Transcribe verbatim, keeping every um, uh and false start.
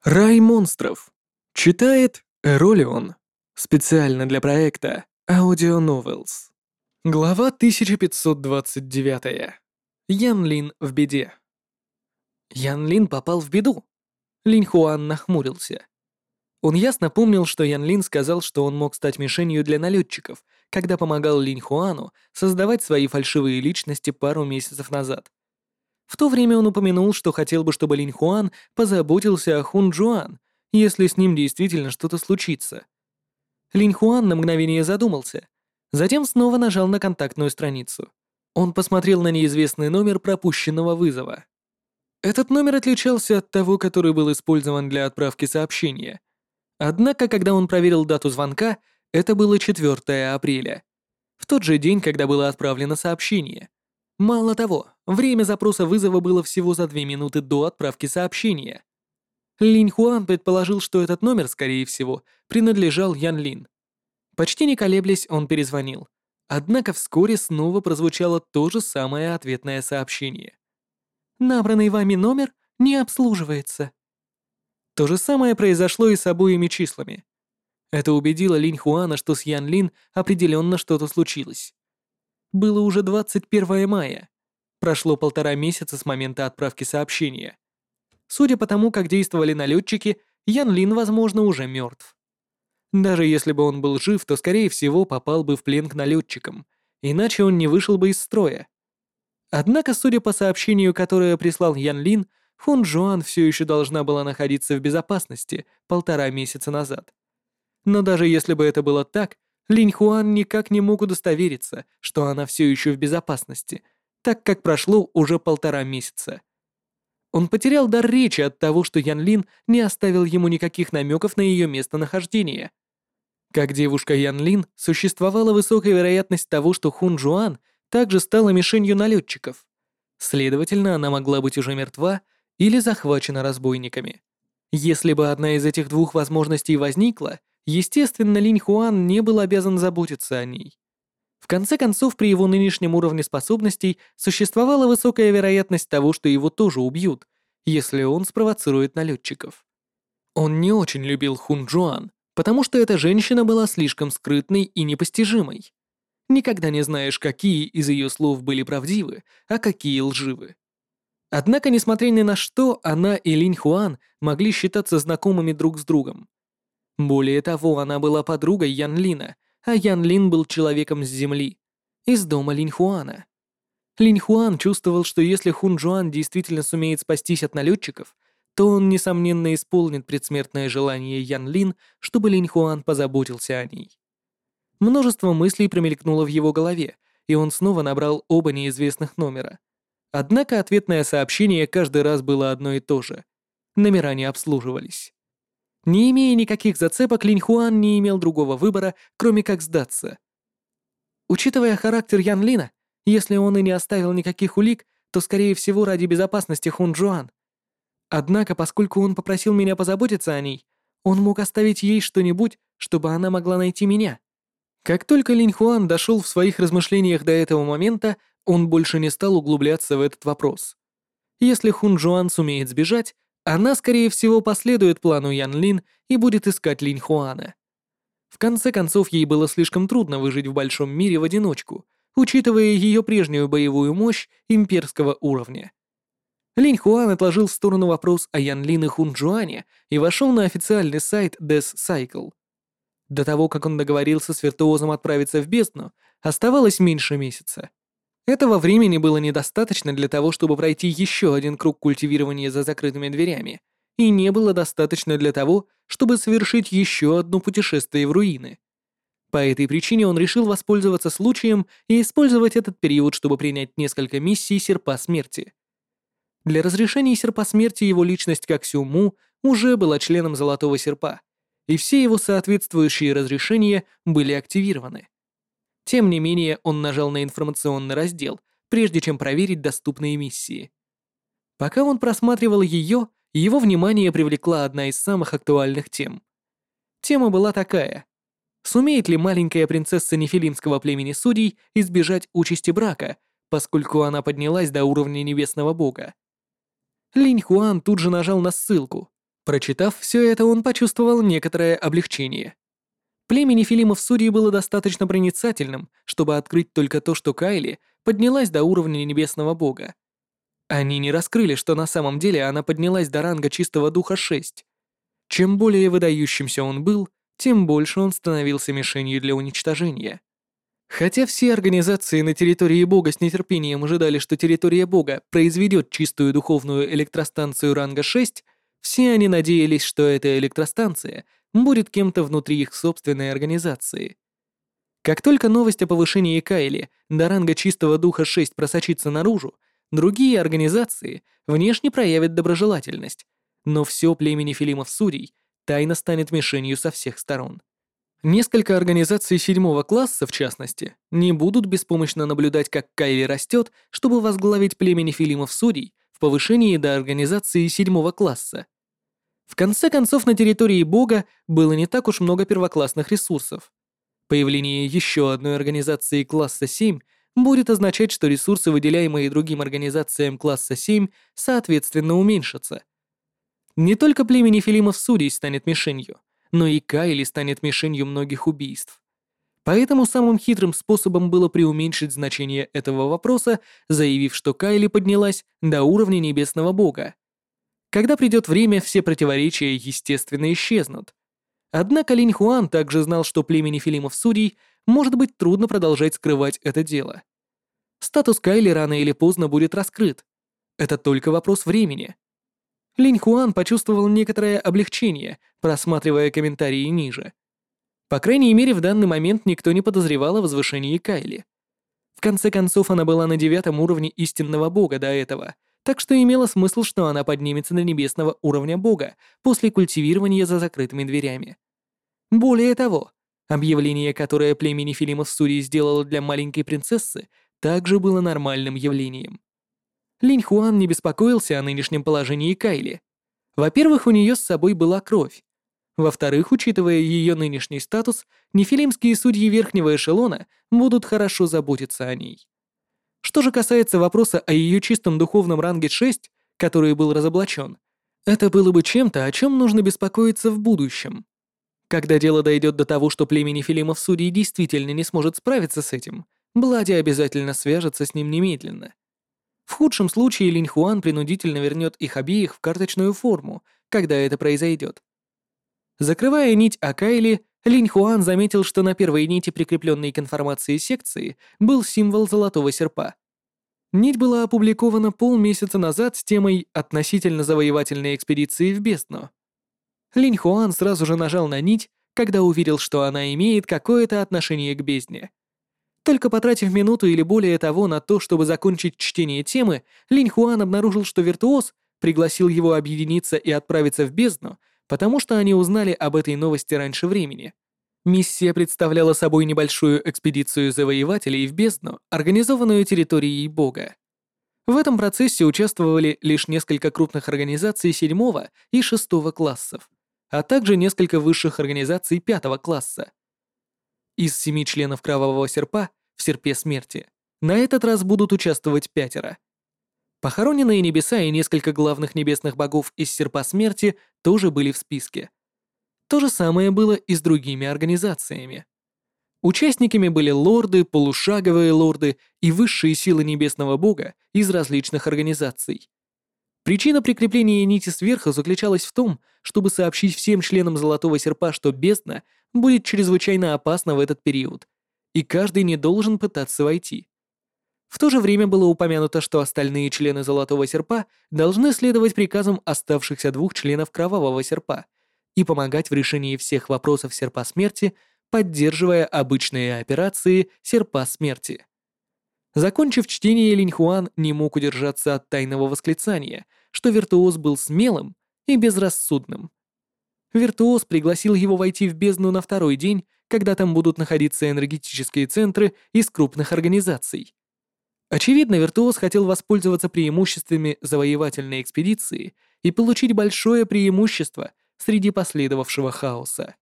Рай монстров. Читает Эролион. Специально для проекта Audio Novels. Глава тысяча пятьсот двадцать девять. Ян Лин в беде. Ян Лин попал в беду. Линь Хуан нахмурился. Он ясно помнил, что Ян Лин сказал, что он мог стать мишенью для налетчиков, когда помогал Линь Хуану создавать свои фальшивые личности пару месяцев назад. В то время он упомянул, что хотел бы, чтобы Линь Хуан позаботился о Хун Джуан, если с ним действительно что-то случится. Линь Хуан на мгновение задумался, затем снова нажал на контактную страницу. Он посмотрел на неизвестный номер пропущенного вызова. Этот номер отличался от того, который был использован для отправки сообщения. Однако, когда он проверил дату звонка, это было четвёртое апреля. В тот же день, когда было отправлено сообщение. Мало того, время запроса вызова было всего за две минуты до отправки сообщения. Линь Хуан предположил, что этот номер, скорее всего, принадлежал Ян Лин. Почти не колеблясь, он перезвонил. Однако вскоре снова прозвучало то же самое ответное сообщение. «Набранный вами номер не обслуживается». То же самое произошло и с обоими числами. Это убедило Линь Хуана, что с Ян Лин определенно что-то случилось. Было уже двадцать первое мая. Прошло полтора месяца с момента отправки сообщения. Судя по тому, как действовали налетчики, Ян Лин, возможно, уже мертв. Даже если бы он был жив, то, скорее всего, попал бы в плен к налетчикам, иначе он не вышел бы из строя. Однако, судя по сообщению, которое прислал Ян Лин, Хун Джуан все еще должна была находиться в безопасности полтора месяца назад. Но даже если бы это было так, Линь Хуан никак не мог удостовериться, что она все еще в безопасности, так как прошло уже полтора месяца. Он потерял дар речи от того, что Ян Лин не оставил ему никаких намеков на ее местонахождение. Как девушка Ян Лин, существовала высокая вероятность того, что Хун Джуан также стала мишенью налетчиков. Следовательно, она могла быть уже мертва или захвачена разбойниками. Если бы одна из этих двух возможностей возникла, естественно, Линь Хуан не был обязан заботиться о ней. В конце концов, при его нынешнем уровне способностей существовала высокая вероятность того, что его тоже убьют, если он спровоцирует налетчиков. Он не очень любил Хун Джуан, потому что эта женщина была слишком скрытной и непостижимой. Никогда не знаешь, какие из ее слов были правдивы, а какие лживы. Однако, несмотря ни на что, она и Линь Хуан могли считаться знакомыми друг с другом. Более того, она была подругой Ян Лина, а Ян Лин был человеком с земли, из дома Линь Хуана. Линь Хуан чувствовал, что если Хун Джуан действительно сумеет спастись от налетчиков, то он, несомненно, исполнит предсмертное желание Ян Лин, чтобы Линь Хуан позаботился о ней. Множество мыслей промелькнуло в его голове, и он снова набрал оба неизвестных номера. Однако ответное сообщение каждый раз было одно и то же. Номера не обслуживались. Не имея никаких зацепок, Линь Хуан не имел другого выбора, кроме как сдаться. Учитывая характер Ян Лина, если он и не оставил никаких улик, то, скорее всего, ради безопасности Хун Джуан. Однако, поскольку он попросил меня позаботиться о ней, он мог оставить ей что-нибудь, чтобы она могла найти меня. Как только Линь Хуан дошел в своих размышлениях до этого момента, он больше не стал углубляться в этот вопрос. Если Хун Джуан сумеет сбежать, она, скорее всего, последует плану Ян Лин и будет искать Линь Хуана. В конце концов, ей было слишком трудно выжить в большом мире в одиночку, учитывая ее прежнюю боевую мощь имперского уровня. Линь Хуан отложил в сторону вопрос о Ян Лин и Хун Джуане и вошел на официальный сайт Death Cycle. До того, как он договорился с виртуозом отправиться в бездну, оставалось меньше месяца. Этого времени было недостаточно для того, чтобы пройти еще один круг культивирования за закрытыми дверями, и не было достаточно для того, чтобы совершить еще одно путешествие в руины. По этой причине он решил воспользоваться случаем и использовать этот период, чтобы принять несколько миссий Серпа Смерти. Для разрешения Серпа Смерти его личность как Сюму уже была членом Золотого Серпа, и все его соответствующие разрешения были активированы. Тем не менее, он нажал на информационный раздел, прежде чем проверить доступные миссии. Пока он просматривал ее, его внимание привлекла одна из самых актуальных тем. Тема была такая: сумеет ли маленькая принцесса нефилимского племени судей избежать участи брака, поскольку она поднялась до уровня небесного бога? Линь Хуан тут же нажал на ссылку. Прочитав все это, он почувствовал некоторое облегчение. Племя Нефилимов Судей было достаточно проницательным, чтобы открыть только то, что Кайли поднялась до уровня Небесного Бога. Они не раскрыли, что на самом деле она поднялась до ранга Чистого Духа шесть. Чем более выдающимся он был, тем больше он становился мишенью для уничтожения. Хотя все организации на территории Бога с нетерпением ожидали, что территория Бога произведет чистую духовную электростанцию ранга шесть, все они надеялись, что эта электростанция будет кем-то внутри их собственной организации. Как только новость о повышении Кайли до ранга Чистого Духа шесть просочится наружу, другие организации внешне проявят доброжелательность, но все племя Нефилимов Судей тайно станет мишенью со всех сторон. Несколько организаций седьмого класса, в частности, не будут беспомощно наблюдать, как Кайли растет, чтобы возглавить племя Нефилимов Судей в повышении до организации седьмого класса. В конце концов, на территории Бога было не так уж много первоклассных ресурсов. Появление еще одной организации класса семь будет означать, что ресурсы, выделяемые другим организациям класса семь, соответственно уменьшатся. Не только племя Нефилимов Судей станет мишенью, но и Кайли станет мишенью многих убийств. Поэтому самым хитрым способом было преуменьшить значение этого вопроса, заявив, что Кайли поднялась до уровня Небесного Бога. Когда придет время, все противоречия, естественно, исчезнут. Однако Линь Хуан также знал, что племя Нефилимов Судей может быть трудно продолжать скрывать это дело. Статус Кайли рано или поздно будет раскрыт. Это только вопрос времени. Линь Хуан почувствовал некоторое облегчение, просматривая комментарии ниже. По крайней мере, в данный момент никто не подозревал о возвышении Кайли. В конце концов, она была на девятом уровне истинного бога до этого, так что имело смысл, что она поднимется до небесного уровня бога после культивирования за закрытыми дверями. Более того, объявление, которое племя Нефилимов Судей сделало для маленькой принцессы, также было нормальным явлением. Линь Хуан не беспокоился о нынешнем положении Кайли. Во-первых, у нее с собой была кровь. Во-вторых, учитывая ее нынешний статус, нефилимские судьи верхнего эшелона будут хорошо заботиться о ней. Что же касается вопроса о ее чистом духовном ранге шесть, который был разоблачен, это было бы чем-то, о чем нужно беспокоиться в будущем. Когда дело дойдет до того, что племя Нефилимов Судей действительно не сможет справиться с этим, Блади обязательно свяжется с ним немедленно. В худшем случае Линь Хуан принудительно вернет их обеих в карточную форму, когда это произойдет. Закрывая нить о Кайли, Линь Хуан заметил, что на первой нити, прикрепленной к информации секции, был символ золотого серпа. Нить была опубликована полмесяца назад с темой «Относительно завоевательной экспедиции в бездну». Линь Хуан сразу же нажал на нить, когда увидел, что она имеет какое-то отношение к бездне. Только потратив минуту или более того на то, чтобы закончить чтение темы, Линь Хуан обнаружил, что виртуоз пригласил его объединиться и отправиться в бездну, потому что они узнали об этой новости раньше времени. Миссия представляла собой небольшую экспедицию завоевателей в бездну, организованную территорией Бога. В этом процессе участвовали лишь несколько крупных организаций седьмого и шестого классов, а также несколько высших организаций пятого класса. Из семи членов Кровавого Серпа в Серпе Смерти на этот раз будут участвовать пятеро. Похороненные небеса и несколько главных небесных богов из Серпа Смерти тоже были в списке. То же самое было и с другими организациями. Участниками были лорды, полушаговые лорды и высшие силы небесного бога из различных организаций. Причина прикрепления нити сверху заключалась в том, чтобы сообщить всем членам Золотого Серпа, что бездна будет чрезвычайно опасна в этот период, и каждый не должен пытаться войти. В то же время было упомянуто, что остальные члены Золотого Серпа должны следовать приказам оставшихся двух членов Кровавого Серпа и помогать в решении всех вопросов Серпа Смерти, поддерживая обычные операции Серпа Смерти. Закончив чтение, Линь Хуан не мог удержаться от тайного восклицания, что виртуоз был смелым и безрассудным. Виртуоз пригласил его войти в бездну на второй день, когда там будут находиться энергетические центры из крупных организаций. Очевидно, виртуоз хотел воспользоваться преимуществами завоевательной экспедиции и получить большое преимущество среди последовавшего хаоса.